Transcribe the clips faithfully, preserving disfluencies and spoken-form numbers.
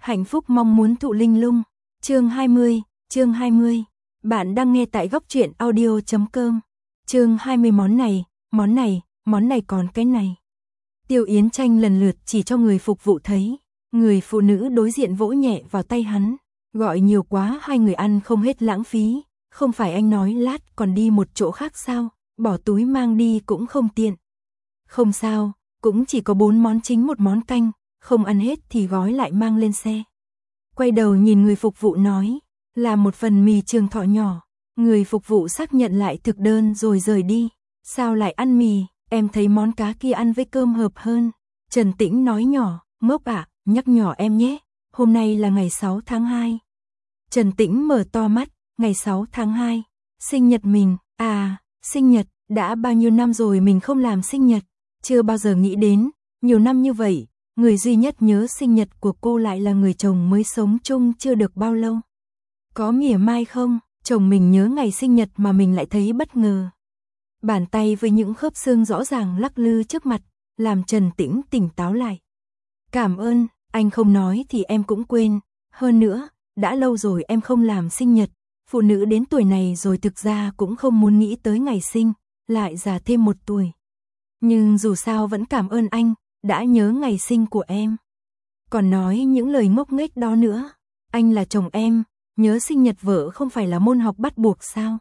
Hạnh phúc mong muốn thụ linh lung. Chương hai mươi, chương hai mươi. Bạn đang nghe tại góc truyện audio chấm com. Chương hai mươi món này, món này, món này còn cái này. Tiêu Yến Tranh lần lượt chỉ cho người phục vụ thấy. Người phụ nữ đối diện vỗ nhẹ vào tay hắn. Gọi nhiều quá hai người ăn không hết lãng phí. Không phải anh nói lát còn đi một chỗ khác sao? Bỏ túi mang đi cũng không tiện. Không sao, cũng chỉ có bốn món chính một món canh. Không ăn hết thì gói lại mang lên xe. Quay đầu nhìn người phục vụ nói, là một phần mì Trường Thọ nhỏ. Người phục vụ xác nhận lại thực đơn rồi rời đi. Sao lại ăn mì, em thấy món cá kia ăn với cơm hợp hơn. Trần Tĩnh nói nhỏ, ngốc ạ, nhắc nhỏ em nhé, hôm nay là ngày sáu tháng hai. Trần Tĩnh mở to mắt, ngày sáu tháng hai, sinh nhật mình, à, sinh nhật, đã bao nhiêu năm rồi mình không làm sinh nhật, chưa bao giờ nghĩ đến, nhiều năm như vậy. Người duy nhất nhớ sinh nhật của cô lại là người chồng mới sống chung chưa được bao lâu. Có mỉa mai không, chồng mình nhớ ngày sinh nhật mà mình lại thấy bất ngờ. Bàn tay với những khớp xương rõ ràng lắc lư trước mặt, làm Trần Tĩnh tỉnh táo lại. Cảm ơn, anh không nói thì em cũng quên. Hơn nữa, đã lâu rồi em không làm sinh nhật. Phụ nữ đến tuổi này rồi thực ra cũng không muốn nghĩ tới ngày sinh, lại già thêm một tuổi. Nhưng dù sao vẫn cảm ơn anh. Đã nhớ ngày sinh của em. Còn nói những lời ngốc nghếch đó nữa. Anh là chồng em, nhớ sinh nhật vợ không phải là môn học bắt buộc sao?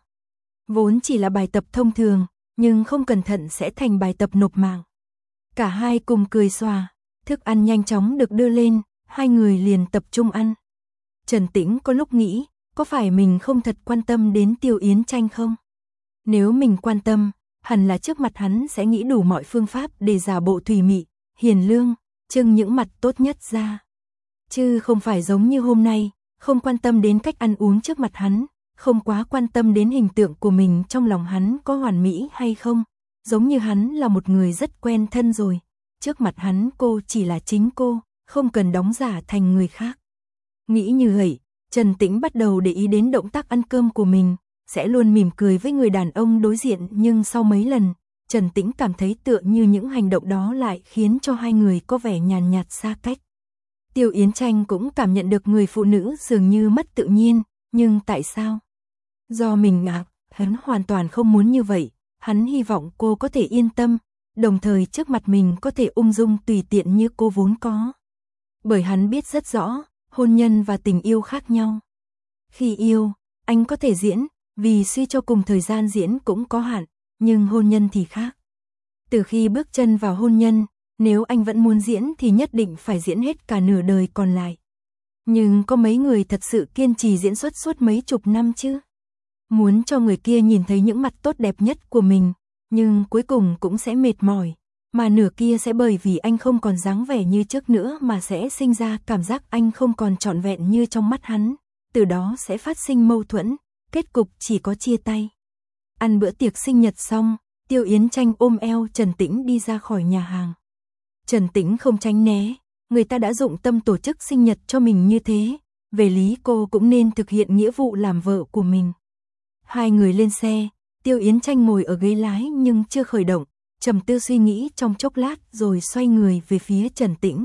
Vốn chỉ là bài tập thông thường, nhưng không cẩn thận sẽ thành bài tập nộp mạng. Cả hai cùng cười xòa, thức ăn nhanh chóng được đưa lên, hai người liền tập trung ăn. Trần Tĩnh có lúc nghĩ, có phải mình không thật quan tâm đến Tiêu Yến Tranh không? Nếu mình quan tâm, hẳn là trước mặt hắn sẽ nghĩ đủ mọi phương pháp để giả bộ thùy mị, hiền lương, trưng những mặt tốt nhất ra. Chứ không phải giống như hôm nay, không quan tâm đến cách ăn uống trước mặt hắn, không quá quan tâm đến hình tượng của mình trong lòng hắn có hoàn mỹ hay không, giống như hắn là một người rất quen thân rồi, trước mặt hắn cô chỉ là chính cô, không cần đóng giả thành người khác. Nghĩ như vậy, Trần Tĩnh bắt đầu để ý đến động tác ăn cơm của mình, sẽ luôn mỉm cười với người đàn ông đối diện, nhưng sau mấy lần, Trần Tĩnh cảm thấy tựa như những hành động đó lại khiến cho hai người có vẻ nhàn nhạt xa cách. Tiêu Yến Tranh cũng cảm nhận được người phụ nữ dường như mất tự nhiên, nhưng tại sao? Do mình ngạc, hắn hoàn toàn không muốn như vậy, hắn hy vọng cô có thể yên tâm, đồng thời trước mặt mình có thể ung dung tùy tiện như cô vốn có. Bởi hắn biết rất rõ, hôn nhân và tình yêu khác nhau. Khi yêu, anh có thể diễn, vì suy cho cùng thời gian diễn cũng có hạn. Nhưng hôn nhân thì khác. Từ khi bước chân vào hôn nhân, nếu anh vẫn muốn diễn thì nhất định phải diễn hết cả nửa đời còn lại. Nhưng có mấy người thật sự kiên trì diễn xuất suốt mấy chục năm chứ? Muốn cho người kia nhìn thấy những mặt tốt đẹp nhất của mình, nhưng cuối cùng cũng sẽ mệt mỏi. Mà nửa kia sẽ bởi vì anh không còn dáng vẻ như trước nữa mà sẽ sinh ra cảm giác anh không còn trọn vẹn như trong mắt hắn. Từ đó sẽ phát sinh mâu thuẫn, kết cục chỉ có chia tay. Ăn bữa tiệc sinh nhật xong, Tiêu Yến Tranh ôm eo Trần Tĩnh đi ra khỏi nhà hàng. Trần Tĩnh không tránh né, người ta đã dụng tâm tổ chức sinh nhật cho mình như thế, về lý cô cũng nên thực hiện nghĩa vụ làm vợ của mình. Hai người lên xe, Tiêu Yến Tranh ngồi ở ghế lái nhưng chưa khởi động, trầm tư suy nghĩ trong chốc lát rồi xoay người về phía Trần Tĩnh.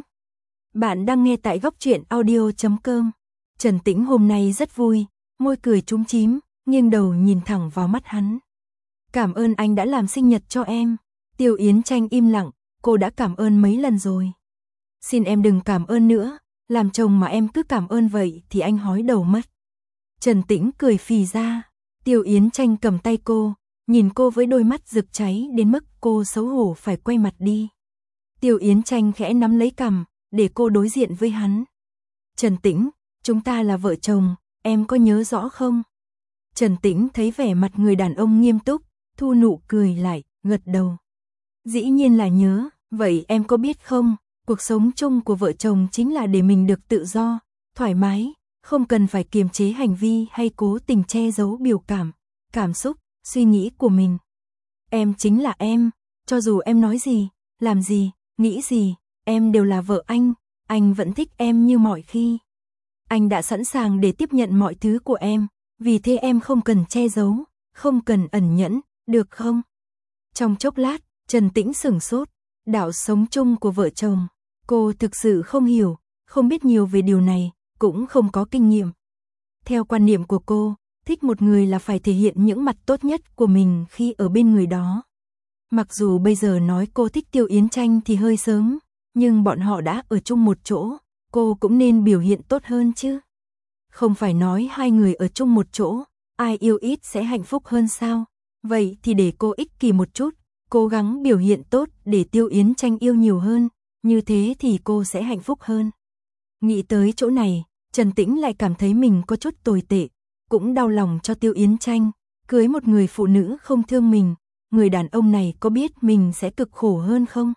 Bạn đang nghe tại góc truyện audio chấm com. Trần Tĩnh hôm nay rất vui, môi cười chúm chím, nghiêng đầu nhìn thẳng vào mắt hắn. Cảm ơn anh đã làm sinh nhật cho em. Tiêu Yến Tranh im lặng, cô đã cảm ơn mấy lần rồi. Xin em đừng cảm ơn nữa, làm chồng mà em cứ cảm ơn vậy thì anh hói đầu mất. Trần Tĩnh cười phì ra, Tiêu Yến Tranh cầm tay cô, nhìn cô với đôi mắt rực cháy đến mức cô xấu hổ phải quay mặt đi. Tiêu Yến Tranh khẽ nắm lấy cằm, để cô đối diện với hắn. Trần Tĩnh, chúng ta là vợ chồng, em có nhớ rõ không? Trần Tĩnh thấy vẻ mặt người đàn ông nghiêm túc, thu nụ cười lại, gật đầu. Dĩ nhiên là nhớ, vậy em có biết không, cuộc sống chung của vợ chồng chính là để mình được tự do, thoải mái, không cần phải kiềm chế hành vi hay cố tình che giấu biểu cảm, cảm xúc, suy nghĩ của mình. Em chính là em, cho dù em nói gì, làm gì, nghĩ gì, em đều là vợ anh, anh vẫn thích em như mọi khi. Anh đã sẵn sàng để tiếp nhận mọi thứ của em, vì thế em không cần che giấu, không cần ẩn nhẫn, được không? Trong chốc lát, Trần Tĩnh sửng sốt, đạo sống chung của vợ chồng, cô thực sự không hiểu, không biết nhiều về điều này, cũng không có kinh nghiệm. Theo quan niệm của cô, thích một người là phải thể hiện những mặt tốt nhất của mình khi ở bên người đó. Mặc dù bây giờ nói cô thích Tiêu Yến Tranh thì hơi sớm, nhưng bọn họ đã ở chung một chỗ, cô cũng nên biểu hiện tốt hơn chứ. Không phải nói hai người ở chung một chỗ, ai yêu ít sẽ hạnh phúc hơn sao? Vậy thì để cô ích kỷ một chút, cố gắng biểu hiện tốt để Tiêu Yến Tranh yêu nhiều hơn, như thế thì cô sẽ hạnh phúc hơn. Nghĩ tới chỗ này, Trần Tĩnh lại cảm thấy mình có chút tồi tệ, cũng đau lòng cho Tiêu Yến Tranh, cưới một người phụ nữ không thương mình, người đàn ông này có biết mình sẽ cực khổ hơn không?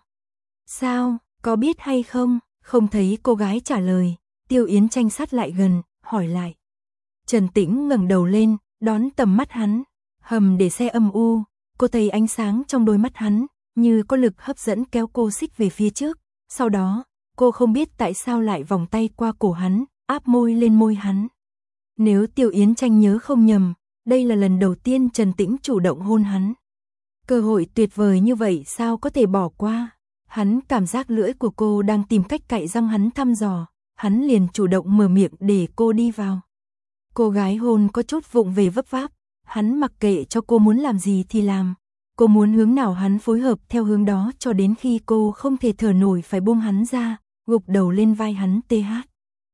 Sao, có biết hay không? Không thấy cô gái trả lời, Tiêu Yến Tranh sát lại gần, hỏi lại. Trần Tĩnh ngẩng đầu lên, đón tầm mắt hắn, hầm để xe âm u, cô thấy ánh sáng trong đôi mắt hắn, như có lực hấp dẫn kéo cô xích về phía trước, sau đó, cô không biết tại sao lại vòng tay qua cổ hắn, áp môi lên môi hắn. Nếu Tiêu Yến Tranh nhớ không nhầm, đây là lần đầu tiên Trần Tĩnh chủ động hôn hắn. Cơ hội tuyệt vời như vậy sao có thể bỏ qua? Hắn cảm giác lưỡi của cô đang tìm cách cạy răng hắn thăm dò, hắn liền chủ động mở miệng để cô đi vào. Cô gái hôn có chút vụng về vấp váp, hắn mặc kệ cho cô muốn làm gì thì làm. Cô muốn hướng nào hắn phối hợp theo hướng đó cho đến khi cô không thể thở nổi phải buông hắn ra, gục đầu lên vai hắn tê hát.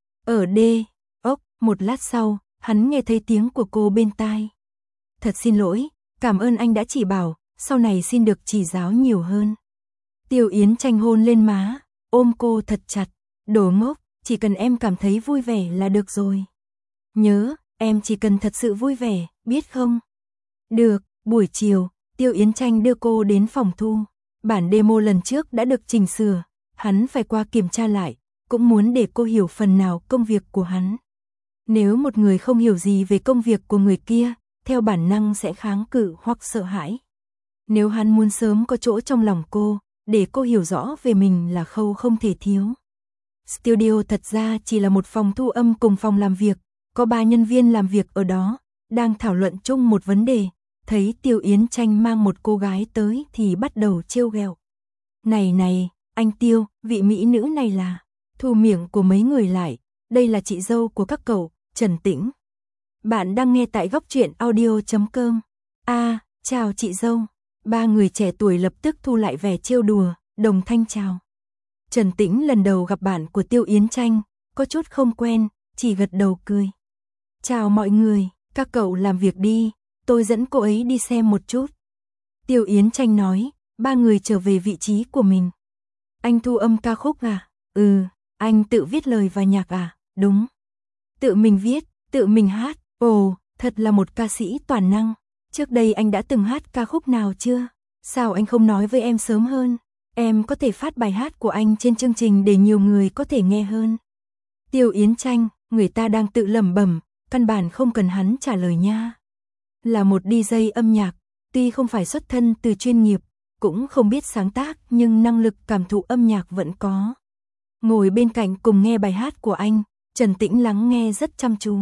Ở đê, ốc, một lát sau, hắn nghe thấy tiếng của cô bên tai. Thật xin lỗi, cảm ơn anh đã chỉ bảo, sau này xin được chỉ giáo nhiều hơn. Tiêu Yến Tranh hôn lên má, ôm cô thật chặt, đồ ngốc, chỉ cần em cảm thấy vui vẻ là được rồi. Nhớ, em chỉ cần thật sự vui vẻ, biết không? Được, buổi chiều, Tiêu Yến Tranh đưa cô đến phòng thu. Bản demo lần trước đã được chỉnh sửa, hắn phải qua kiểm tra lại, cũng muốn để cô hiểu phần nào công việc của hắn. Nếu một người không hiểu gì về công việc của người kia, theo bản năng sẽ kháng cự hoặc sợ hãi. Nếu hắn muốn sớm có chỗ trong lòng cô, để cô hiểu rõ về mình là khâu không thể thiếu. Studio thật ra chỉ là một phòng thu âm cùng phòng làm việc, có ba nhân viên làm việc ở đó, đang thảo luận chung một vấn đề, thấy Tiêu Yến Tranh mang một cô gái tới thì bắt đầu trêu ghẹo. Này này, anh Tiêu, vị mỹ nữ này là, thu miệng của mấy người lại, đây là chị dâu của các cậu, Trần Tĩnh. Bạn đang nghe tại góc truyện audio chấm com. À, chào chị dâu. Ba người trẻ tuổi lập tức thu lại vẻ trêu đùa, đồng thanh chào. Trần Tĩnh lần đầu gặp bạn của Tiêu Yến Tranh, có chút không quen, chỉ gật đầu cười. Chào mọi người, các cậu làm việc đi, tôi dẫn cô ấy đi xem một chút. Tiêu Yến Tranh nói, ba người trở về vị trí của mình. Anh thu âm ca khúc à? Ừ, anh tự viết lời và nhạc à? Đúng. Tự mình viết, tự mình hát, ồ, thật là một ca sĩ toàn năng. Trước đây anh đã từng hát ca khúc nào chưa? Sao anh không nói với em sớm hơn? Em có thể phát bài hát của anh trên chương trình để nhiều người có thể nghe hơn. Tiêu Yến Tranh, người ta đang tự lẩm bẩm, căn bản không cần hắn trả lời nha. Là một đi jây âm nhạc, tuy không phải xuất thân từ chuyên nghiệp, cũng không biết sáng tác nhưng năng lực cảm thụ âm nhạc vẫn có. Ngồi bên cạnh cùng nghe bài hát của anh, Trần Tĩnh lắng nghe rất chăm chú.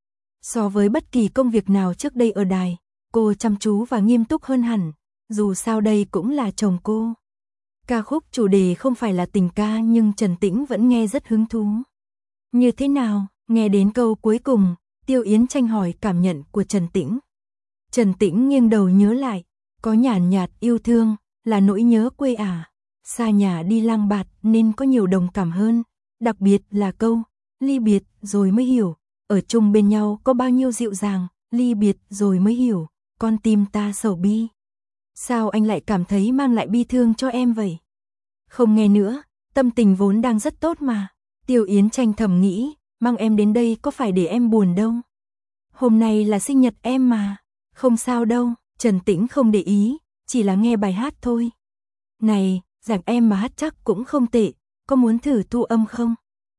So với bất kỳ công việc nào trước đây ở đài, cô chăm chú và nghiêm túc hơn hẳn, dù sao đây cũng là chồng cô. Ca khúc chủ đề không phải là tình ca nhưng Trần Tĩnh vẫn nghe rất hứng thú. Như thế nào, nghe đến câu cuối cùng, Tiêu Yến Tranh hỏi cảm nhận của Trần Tĩnh. Trần Tĩnh nghiêng đầu nhớ lại, có nhàn nhạt yêu thương, là nỗi nhớ quê à, xa nhà đi lang bạt nên có nhiều đồng cảm hơn, đặc biệt là câu, ly biệt rồi mới hiểu, ở chung bên nhau có bao nhiêu dịu dàng, ly biệt rồi mới hiểu, con tim ta sầu bi. Sao anh lại cảm thấy mang lại bi thương cho em vậy? Không nghe nữa, tâm tình vốn đang rất tốt mà. Tiêu Yến Tranh thầm nghĩ, mang em đến đây có phải để em buồn đâu. Hôm nay là sinh nhật em mà. Không sao đâu, Trần Tĩnh không để ý, chỉ là nghe bài hát thôi. Này, giảng em mà hát chắc cũng không tệ, có muốn thử thu âm không?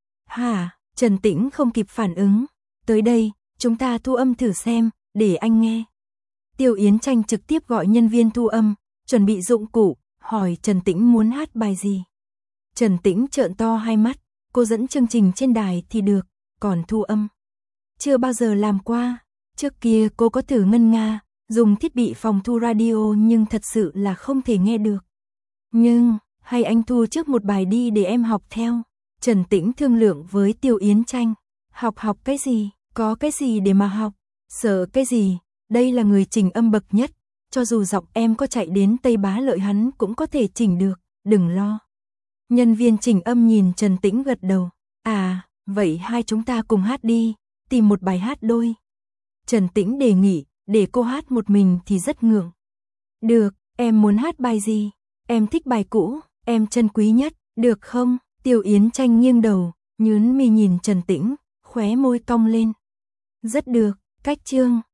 Hả, Trần Tĩnh không kịp phản ứng. Tới đây, chúng ta thu âm thử xem, để anh nghe. Tiêu Yến Tranh trực tiếp gọi nhân viên thu âm, chuẩn bị dụng cụ, hỏi Trần Tĩnh muốn hát bài gì. Trần Tĩnh trợn to hai mắt, cô dẫn chương trình trên đài thì được, còn thu âm. Chưa bao giờ làm qua, trước kia cô có thử ngân nga, dùng thiết bị phòng thu radio nhưng thật sự là không thể nghe được. Nhưng, hay anh thu trước một bài đi để em học theo. Trần Tĩnh thương lượng với Tiêu Yến Tranh. Học học cái gì, có cái gì để mà học, sợ cái gì, đây là người chỉnh âm bậc nhất, cho dù giọng em có chạy đến Tây Bá Lợi hắn cũng có thể chỉnh được, đừng lo. Nhân viên chỉnh âm nhìn Trần Tĩnh gật đầu, à, vậy hai chúng ta cùng hát đi, tìm một bài hát đôi. Trần Tĩnh đề nghị, để cô hát một mình thì rất ngượng. Được, em muốn hát bài gì? Em thích bài cũ, em trân quý nhất, được không? Tiêu Yến Tranh nghiêng đầu, nhướng mi nhìn Trần Tĩnh, khóe môi cong lên. Rất được, cách chương.